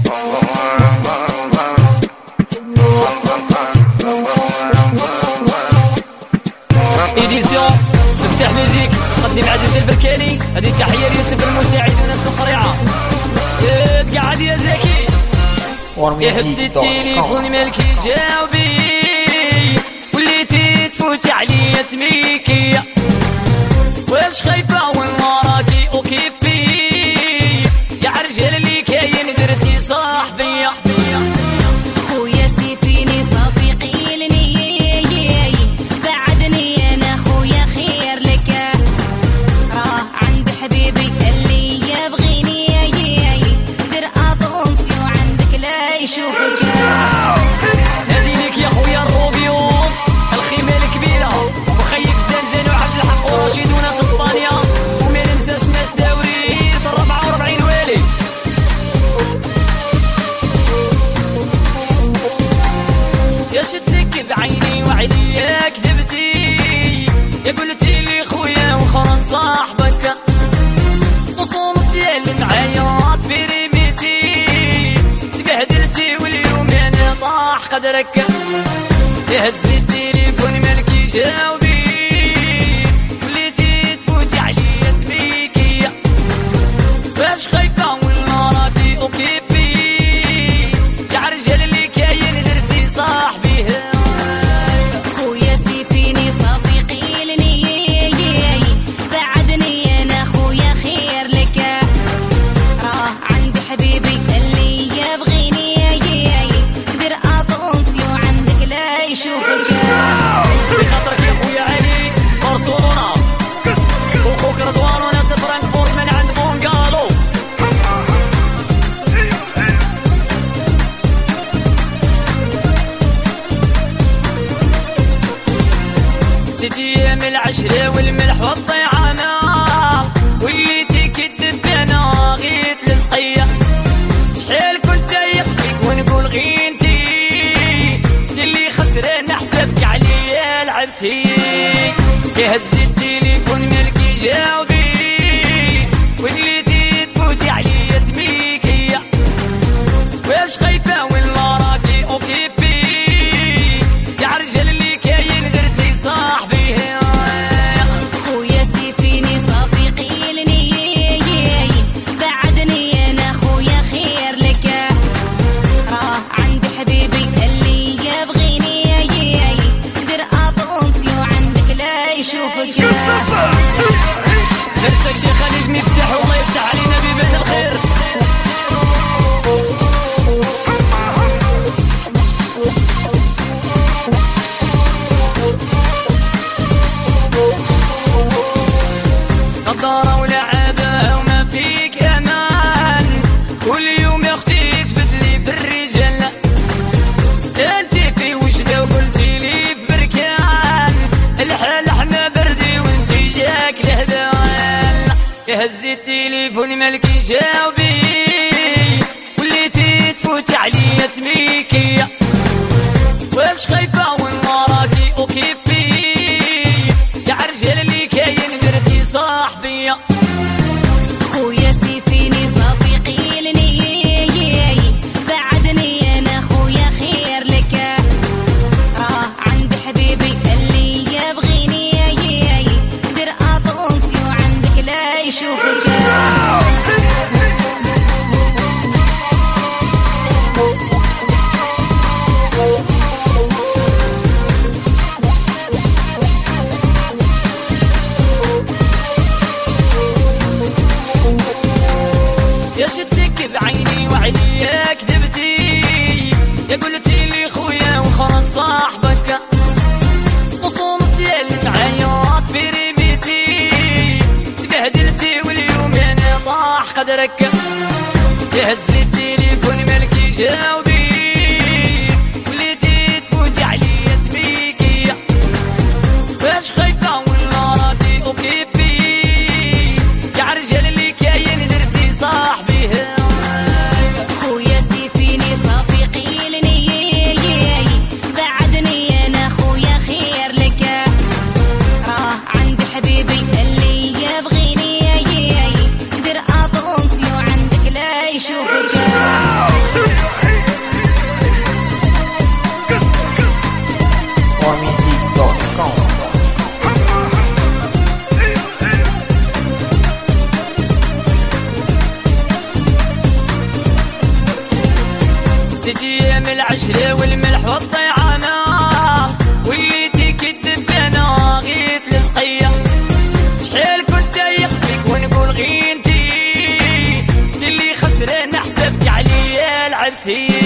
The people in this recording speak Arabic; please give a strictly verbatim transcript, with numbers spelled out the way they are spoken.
إيديسيون مفتاح ميوزيك قدم عزيز البركاني. هذه تحية ليوسف المساعد وناس القريعة. قاعد يا زكي يهز التليفون مالكي جاوبي وليتي تفوتي عليا تميكي. واش خايفة وين وراكي اوكيبي يا عرجال اللي كاين درتي صاحبية. خويا سيفيني صافي قيلني بعدني انا خويا خير لك راه عند حبيبي اللي يبغيني دير اطونسيو عندك لا يشوفك. هادي ليك يا خويا الروبيو الخيمة الكبيرة وخيك زنزان وعبد الحق ورشيد وناس اسبانيا وما ننساش ناس داوري الربعة وربعين والي. يا شدك بعيني وعليا كذبتي يا قلتي لي خويا وخرج صاحبك وصوم سيال معايا بريميتي تبهدلتي واليوم انا طاح قدرك. يهز التليفون مالكي جاوبي وليتي تفوتي عليا تميكي. واش خايفة ولا راكي اوكيبي يا عرجال اللي كاين درتي صاحبي. خويا سيفيني صافي قيلني بعدني انا خويا خير لك راه عندي حبيبي اللي يبغيني دير اطونسيو عندك لا يشوفك. بخاطرك يا خويا علي برشلونة وخوك رضوان وناس فرانكفورت من عند بونغالو. ست ايام العشرة والملح والطعامة واللي تكذب انا غيت لصقية. شحال كنت يخفيك ونقول غينتي تلي خسران حسبك عليا لعبتي. يهز التليفون مالكي جاوبي واللي تفوتي عليا تميكي. واش خايفة ولا راكي اوكيبي يا عرجال اللي كاين درتي صاحبي. خويا سيفيني صافي قيلني بعدني انا خويا خير لك راه عندي حبيبي اللي يبغيني دير اطونسيو عندك لا يشوفك. درسك شي خالد مفتاح والله يفتح علينا بيبان الخير. نظارة ولعبة وما فيك امان كل يوم يا اختي تبدلي بالرجال. انتي في وجدة وقلتي لي في بركان الحال احنا بردي وانتي جاك لهدان. يهز التليفون مالكي جاوبي وليتي تفوتي عليا تميكي. واش خايفة ولا راكي اوكيبي يا عرجال اللي كاين درتي صاحبي. خويا سيفيني صافي قيلني بعدني انا خويا خير لك راه عندي حبيبي اللي يبغيني دير اطونسيو عندك لا يشوفك. يا شتك بعيني وعليا كذبتي يا قلتي لي خويا وخرج صاحبك وصوم سيال معايا بريميتي تبهدلتي واليوم انا طاح قدرك. يهز التليفون مالكي جاوبي وليتي تفوتي عليا تميكي. واش خايفة ولا راكي اوكيبي يا عرجال اللي كاين درتي صاحبي. خويا سيفيني صافي قيلني بعدني انا خويا خير لك راه عندي حبيبي اللي يبغيني دير اطونسيو عندك لا يشوفك. نسيت ايام العشرة والملح والطيعانة، واللي تكذب انا غيت لصقية. شحال كنت تايق فيك ونقول غير انتي، انت اللي خسران حسبك عليا لعبتي.